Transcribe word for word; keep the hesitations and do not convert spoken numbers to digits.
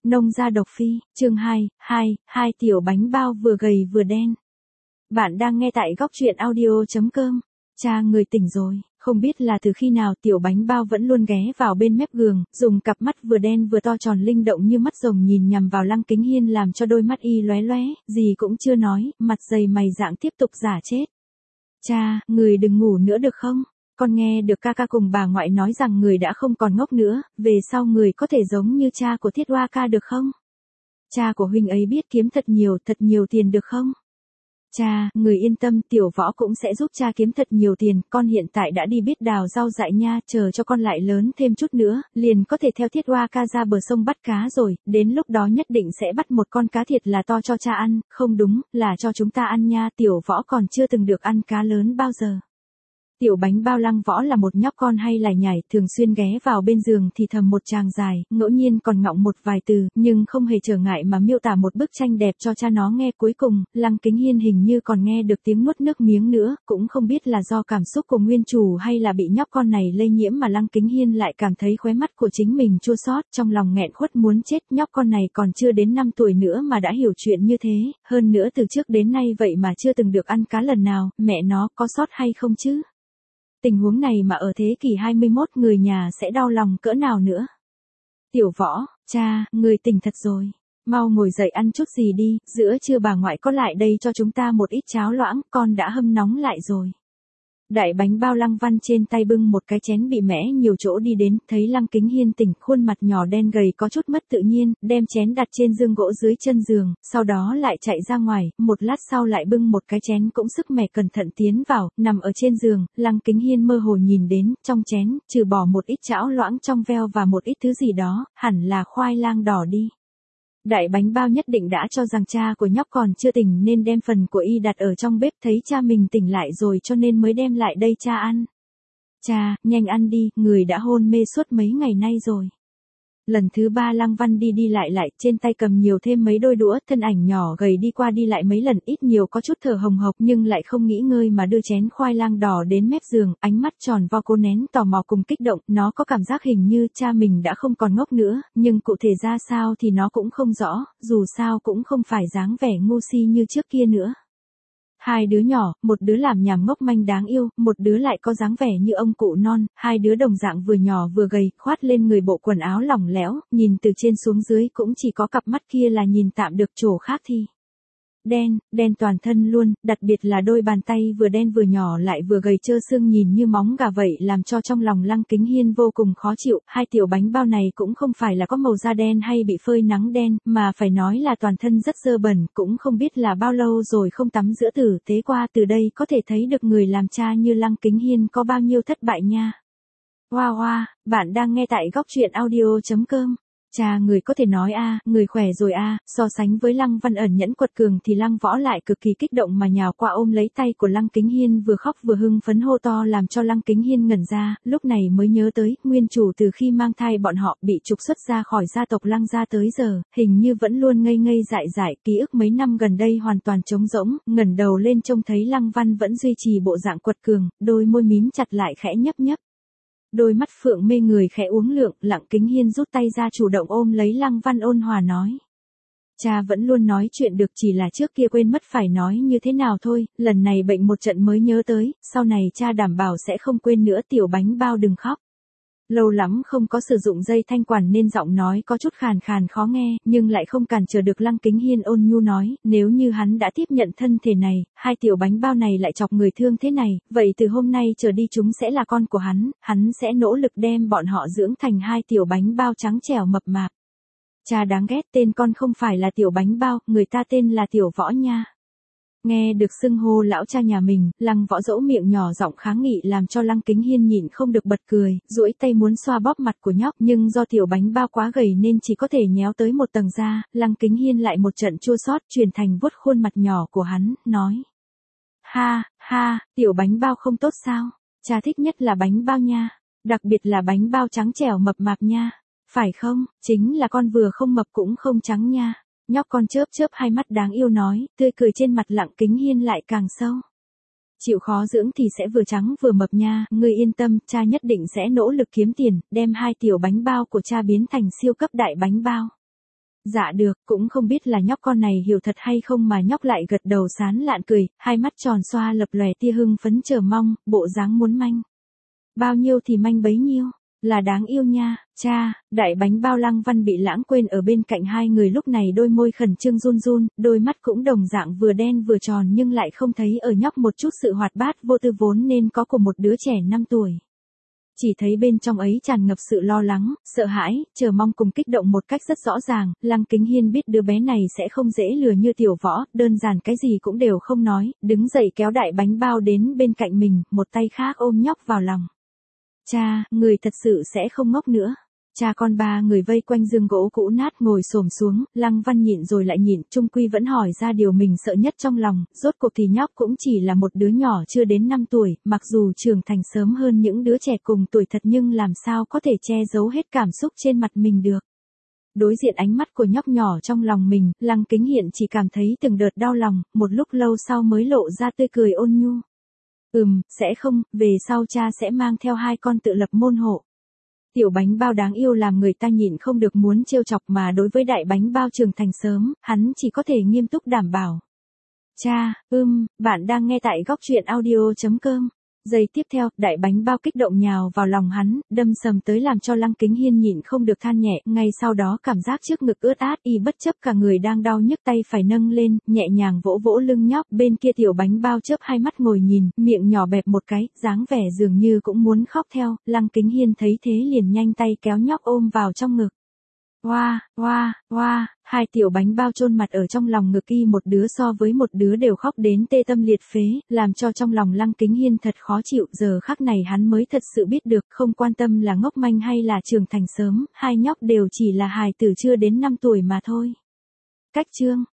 Nông gia độc phi, chương hai, hai, hai tiểu bánh bao vừa gầy vừa đen. Bạn đang nghe tại góc truyện audio chấm com. Cha người tỉnh rồi, không biết là từ khi nào tiểu bánh bao vẫn luôn ghé vào bên mép giường, dùng cặp mắt vừa đen vừa to tròn linh động như mắt rồng nhìn nhằm vào Lăng Kính Hiên làm cho đôi mắt y lóe lóe, gì cũng chưa nói, mặt dày mày rạng tiếp tục giả chết. Cha, người đừng ngủ nữa được không? Con nghe được ca ca cùng bà ngoại nói rằng người đã không còn ngốc nữa, về sau người có thể giống như cha của Thiết Hoa ca được không? Cha của huynh ấy biết kiếm thật nhiều, thật nhiều tiền được không? Cha, người yên tâm, tiểu võ cũng sẽ giúp cha kiếm thật nhiều tiền, con hiện tại đã đi biết đào rau dại nha, chờ cho con lại lớn thêm chút nữa, liền có thể theo Thiết Hoa ca ra bờ sông bắt cá rồi, đến lúc đó nhất định sẽ bắt một con cá thiệt là to cho cha ăn, không đúng, là cho chúng ta ăn nha, tiểu võ còn chưa từng được ăn cá lớn bao giờ. Tiểu bánh bao Lăng Võ là một nhóc con hay lải nhải, thường xuyên ghé vào bên giường thì thầm một tràng dài, ngẫu nhiên còn ngọng một vài từ, nhưng không hề trở ngại mà miêu tả một bức tranh đẹp cho cha nó nghe. Cuối cùng, Lăng Kính Hiên hình như còn nghe được tiếng nuốt nước miếng nữa, cũng không biết là do cảm xúc của nguyên chủ hay là bị nhóc con này lây nhiễm mà Lăng Kính Hiên lại cảm thấy khóe mắt của chính mình chua xót, trong lòng nghẹn khuất muốn chết. Nhóc con này còn chưa đến năm tuổi nữa mà đã hiểu chuyện như thế, hơn nữa từ trước đến nay vậy mà chưa từng được ăn cá lần nào, mẹ nó có sót hay không chứ? Tình huống này mà ở thế kỷ hai mươi mốt người nhà sẽ đau lòng cỡ nào nữa. Tiểu Võ, cha, người tỉnh thật rồi. Mau ngồi dậy ăn chút gì đi, giữa trưa bà ngoại có lại đây cho chúng ta một ít cháo loãng, con đã hâm nóng lại rồi. Đại bánh bao Lăng Văn trên tay bưng một cái chén bị mẽ nhiều chỗ đi đến, thấy Lăng Kính Hiên tỉnh, khuôn mặt nhỏ đen gầy có chút mất tự nhiên, đem chén đặt trên giường gỗ dưới chân giường, sau đó lại chạy ra ngoài, một lát sau lại bưng một cái chén cũng sức mẻ cẩn thận tiến vào, nằm ở trên giường, Lăng Kính Hiên mơ hồ nhìn đến, trong chén, trừ bỏ một ít cháo loãng trong veo và một ít thứ gì đó, hẳn là khoai lang đỏ đi. Đại bánh bao nhất định đã cho rằng cha của nhóc còn chưa tỉnh nên đem phần của y đặt ở trong bếp, thấy cha mình tỉnh lại rồi cho nên mới đem lại đây cha ăn. Cha, nhanh ăn đi, người đã hôn mê suốt mấy ngày nay rồi. Lần thứ ba Lăng Văn đi đi lại lại, trên tay cầm nhiều thêm mấy đôi đũa, thân ảnh nhỏ gầy đi qua đi lại mấy lần, ít nhiều có chút thở hồng hộc nhưng lại không nghỉ ngơi mà đưa chén khoai lang đỏ đến mép giường, ánh mắt tròn vo cô nén tò mò cùng kích động, nó có cảm giác hình như cha mình đã không còn ngốc nữa, nhưng cụ thể ra sao thì nó cũng không rõ, dù sao cũng không phải dáng vẻ ngu si như trước kia nữa. Hai đứa nhỏ, một đứa làm nhảm ngốc manh đáng yêu, một đứa lại có dáng vẻ như ông cụ non, hai đứa đồng dạng vừa nhỏ vừa gầy, khoát lên người bộ quần áo lỏng lẻo, nhìn từ trên xuống dưới cũng chỉ có cặp mắt kia là nhìn tạm được, chỗ khác thì đen, đen toàn thân luôn, đặc biệt là đôi bàn tay vừa đen vừa nhỏ lại vừa gầy trơ xương nhìn như móng gà vậy làm cho trong lòng Lăng Kính Hiên vô cùng khó chịu. Hai tiểu bánh bao này cũng không phải là có màu da đen hay bị phơi nắng đen, mà phải nói là toàn thân rất dơ bẩn, cũng không biết là bao lâu rồi không tắm rửa tử tế qua. Từ đây có thể thấy được người làm cha như Lăng Kính Hiên có bao nhiêu thất bại nha. Hoa hoa, bạn đang nghe tại góc truyện audio chấm com. Cha người có thể nói a, à, người khỏe rồi a, à. So sánh với Lăng Văn ẩn nhẫn quật cường thì Lăng Võ lại cực kỳ kích động mà nhào qua ôm lấy tay của Lăng Kính Hiên, vừa khóc vừa hưng phấn hô to làm cho Lăng Kính Hiên ngẩn ra, lúc này mới nhớ tới, nguyên chủ từ khi mang thai bọn họ bị trục xuất ra khỏi gia tộc Lăng gia tới giờ, hình như vẫn luôn ngây ngây dại dại, ký ức mấy năm gần đây hoàn toàn trống rỗng, ngẩng đầu lên trông thấy Lăng Văn vẫn duy trì bộ dạng quật cường, đôi môi mím chặt lại khẽ nhấp nhấp. Đôi mắt phượng mê người khẽ uống lượng, Lăng Kính Hiên rút tay ra chủ động ôm lấy Lăng Văn ôn hòa nói. Cha vẫn luôn nói chuyện được, chỉ là trước kia quên mất phải nói như thế nào thôi, lần này bệnh một trận mới nhớ tới, sau này cha đảm bảo sẽ không quên nữa. Tiểu bánh bao đừng khóc. Lâu lắm không có sử dụng dây thanh quản nên giọng nói có chút khàn khàn khó nghe, nhưng lại không cản trở được Lăng Kính Hiên ôn nhu nói, nếu như hắn đã tiếp nhận thân thể này, hai tiểu bánh bao này lại chọc người thương thế này, vậy từ hôm nay trở đi chúng sẽ là con của hắn, hắn sẽ nỗ lực đem bọn họ dưỡng thành hai tiểu bánh bao trắng trẻo mập mạp. Cha đáng ghét, tên con không phải là tiểu bánh bao, người ta tên là Tiểu Võ nha. Nghe được xưng hô lão cha nhà mình, Lăng Võ dỗ miệng nhỏ giọng kháng nghị làm cho Lăng Kính Hiên nhịn không được bật cười, duỗi tay muốn xoa bóp mặt của nhóc, nhưng do tiểu bánh bao quá gầy nên chỉ có thể nhéo tới một tầng da. Lăng Kính Hiên lại một trận chua xót chuyển thành vuốt khuôn mặt nhỏ của hắn, nói. Ha, ha, tiểu bánh bao không tốt sao? Cha thích nhất là bánh bao nha, đặc biệt là bánh bao trắng trẻo mập mạp nha. Phải không, chính là con vừa không mập cũng không trắng nha. Nhóc con chớp chớp hai mắt đáng yêu nói, tươi cười trên mặt Lăng Kính Hiên lại càng sâu. Chịu khó dưỡng thì sẽ vừa trắng vừa mập nha, ngươi yên tâm, cha nhất định sẽ nỗ lực kiếm tiền, đem hai tiểu bánh bao của cha biến thành siêu cấp đại bánh bao. Dạ được, cũng không biết là nhóc con này hiểu thật hay không mà nhóc lại gật đầu sán lạn cười, hai mắt tròn xoa lập lòe tia hưng phấn chờ mong, bộ dáng muốn manh. Bao nhiêu thì manh bấy nhiêu, là đáng yêu nha, cha. Đại bánh bao Lăng Văn bị lãng quên ở bên cạnh hai người lúc này đôi môi khẩn trương run run, đôi mắt cũng đồng dạng vừa đen vừa tròn nhưng lại không thấy ở nhóc một chút sự hoạt bát vô tư vốn nên có của một đứa trẻ năm tuổi. Chỉ thấy bên trong ấy tràn ngập sự lo lắng, sợ hãi, chờ mong cùng kích động một cách rất rõ ràng, Lăng Kính Hiên biết đứa bé này sẽ không dễ lừa như Tiểu Võ, đơn giản cái gì cũng đều không nói, đứng dậy kéo đại bánh bao đến bên cạnh mình, một tay khác ôm nhóc vào lòng. Cha, người thật sự sẽ không ngốc nữa. Cha con ba người vây quanh giường gỗ cũ nát ngồi xổm xuống, Lăng Văn nhịn rồi lại nhịn, chung quy vẫn hỏi ra điều mình sợ nhất trong lòng, rốt cuộc thì nhóc cũng chỉ là một đứa nhỏ chưa đến năm tuổi, mặc dù trưởng thành sớm hơn những đứa trẻ cùng tuổi thật nhưng làm sao có thể che giấu hết cảm xúc trên mặt mình được. Đối diện ánh mắt của nhóc nhỏ trong lòng mình, Lăng Kính Hiển chỉ cảm thấy từng đợt đau lòng, một lúc lâu sau mới lộ ra tươi cười ôn nhu. Ừm, sẽ không, về sau cha sẽ mang theo hai con tự lập môn hộ. Tiểu bánh bao đáng yêu làm người ta nhịn không được muốn trêu chọc mà đối với đại bánh bao trưởng thành sớm, hắn chỉ có thể nghiêm túc đảm bảo. Cha, ưm, bạn đang nghe tại góc truyện audio chấm com. Giây tiếp theo, đại bánh bao kích động nhào vào lòng hắn, đâm sầm tới làm cho Lăng Kính Hiên nhịn không được than nhẹ, ngay sau đó cảm giác trước ngực ướt át y bất chấp cả người đang đau nhức tay phải nâng lên, nhẹ nhàng vỗ vỗ lưng nhóc, bên kia tiểu bánh bao chớp hai mắt ngồi nhìn, miệng nhỏ bẹp một cái, dáng vẻ dường như cũng muốn khóc theo, Lăng Kính Hiên thấy thế liền nhanh tay kéo nhóc ôm vào trong ngực. Oa, oa, oa, hai tiểu bánh bao chôn mặt ở trong lòng ngực y một đứa so với một đứa đều khóc đến tê tâm liệt phế, làm cho trong lòng Lăng Kính Hiên thật khó chịu, giờ khắc này hắn mới thật sự biết được, không quan tâm là ngốc manh hay là trưởng thành sớm, hai nhóc đều chỉ là hài tử chưa đến năm tuổi mà thôi. Cách chương